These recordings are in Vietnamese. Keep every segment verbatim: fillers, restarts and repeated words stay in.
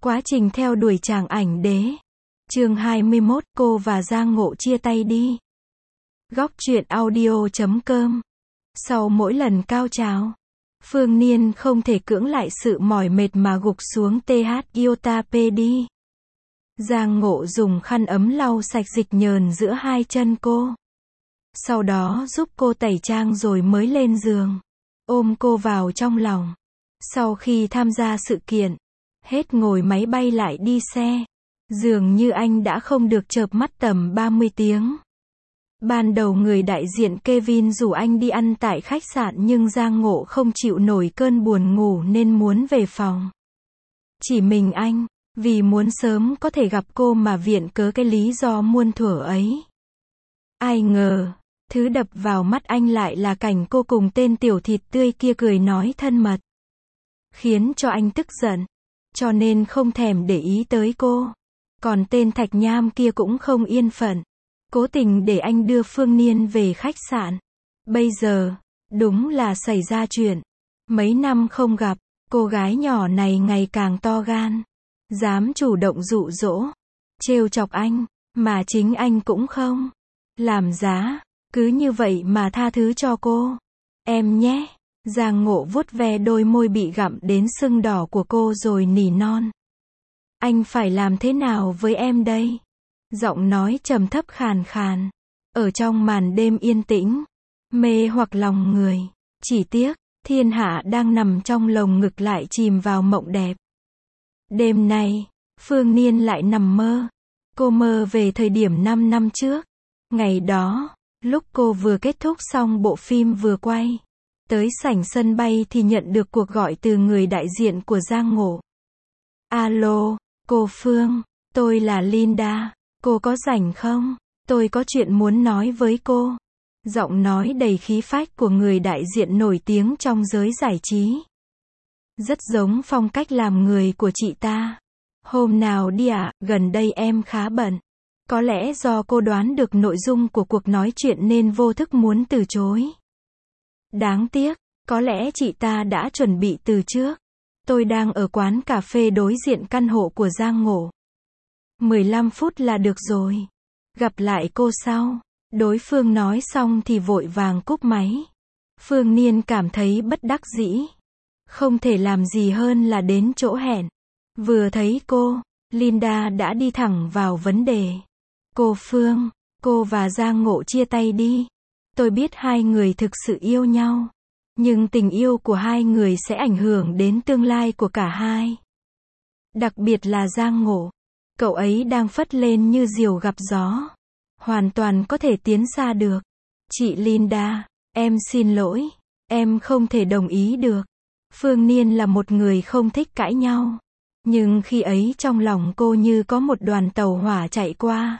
Quá trình theo đuổi chàng ảnh đế. Chương hai mươi mốt, cô và Giang Ngộ chia tay đi. Góc truyện audio chấm com. Sau mỗi lần cao trào, Phương Niên không thể cưỡng lại sự mỏi mệt mà gục xuống th iota p đi. Giang Ngộ dùng khăn ấm lau sạch dịch nhờn giữa hai chân cô. Sau đó giúp cô tẩy trang rồi mới lên giường, ôm cô vào trong lòng. Sau khi tham gia sự kiện, hết ngồi máy bay lại đi xe, dường như anh đã không được chợp mắt tầm ba mươi tiếng. Ban đầu người đại diện Kevin rủ anh đi ăn tại khách sạn nhưng Giang Ngộ không chịu nổi cơn buồn ngủ nên muốn về phòng. Chỉ mình anh, vì muốn sớm có thể gặp cô mà viện cớ cái lý do muôn thuở ấy. Ai ngờ, thứ đập vào mắt anh lại là cảnh cô cùng tên tiểu thịt tươi kia cười nói thân mật, khiến cho anh tức giận, cho nên không thèm để ý tới cô. Còn tên Thạch Nham kia cũng không yên phận, cố tình để anh đưa Phương Niên về khách sạn. Bây giờ, đúng là xảy ra chuyện. Mấy năm không gặp, cô gái nhỏ này ngày càng to gan, dám chủ động dụ dỗ, trêu chọc anh, mà chính anh cũng không làm giá, cứ như vậy mà tha thứ cho cô. Em nhé. Giang Ngộ vuốt ve đôi môi bị gặm đến sưng đỏ của cô rồi nỉ non. Anh phải làm thế nào với em đây? Giọng nói trầm thấp khàn khàn, ở trong màn đêm yên tĩnh, mê hoặc lòng người. Chỉ tiếc, thiên hạ đang nằm trong lồng ngực lại chìm vào mộng đẹp. Đêm nay, Phương Niên lại nằm mơ. Cô mơ về thời điểm năm năm trước. Ngày đó, lúc cô vừa kết thúc xong bộ phim vừa quay, tới sảnh sân bay thì nhận được cuộc gọi từ người đại diện của Giang Ngộ. Alo, cô Phương, tôi là Linda, cô có rảnh không? Tôi có chuyện muốn nói với cô. Giọng nói đầy khí phách của người đại diện nổi tiếng trong giới giải trí. Rất giống phong cách làm người của chị ta. Hôm nào đi ạ, à, gần đây em khá bận. Có lẽ do cô đoán được nội dung của cuộc nói chuyện nên vô thức muốn từ chối. Đáng tiếc, có lẽ chị ta đã chuẩn bị từ trước. Tôi đang ở quán cà phê đối diện căn hộ của Giang Ngộ. mười lăm phút là được rồi. Gặp lại cô sau. Đối phương nói xong thì vội vàng cúp máy. Phương Niên cảm thấy bất đắc dĩ. Không thể làm gì hơn là đến chỗ hẹn. Vừa thấy cô, Linda đã đi thẳng vào vấn đề. Cô Phương, cô và Giang Ngộ chia tay đi. Tôi biết hai người thực sự yêu nhau, nhưng tình yêu của hai người sẽ ảnh hưởng đến tương lai của cả hai. Đặc biệt là Giang Ngộ. Cậu ấy đang phất lên như diều gặp gió. Hoàn toàn có thể tiến xa được. Chị Linda, em xin lỗi. Em không thể đồng ý được. Phương Niên là một người không thích cãi nhau. Nhưng khi ấy trong lòng cô như có một đoàn tàu hỏa chạy qua.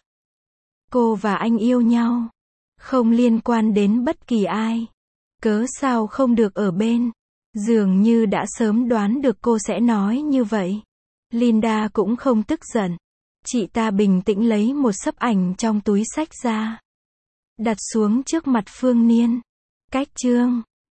Cô và anh yêu nhau, không liên quan đến bất kỳ ai. Cớ sao không được ở bên? Dường như đã sớm đoán được cô sẽ nói như vậy. Linda cũng không tức giận. Chị ta bình tĩnh lấy một xấp ảnh trong túi xách ra, đặt xuống trước mặt Phương Niên. Cách chương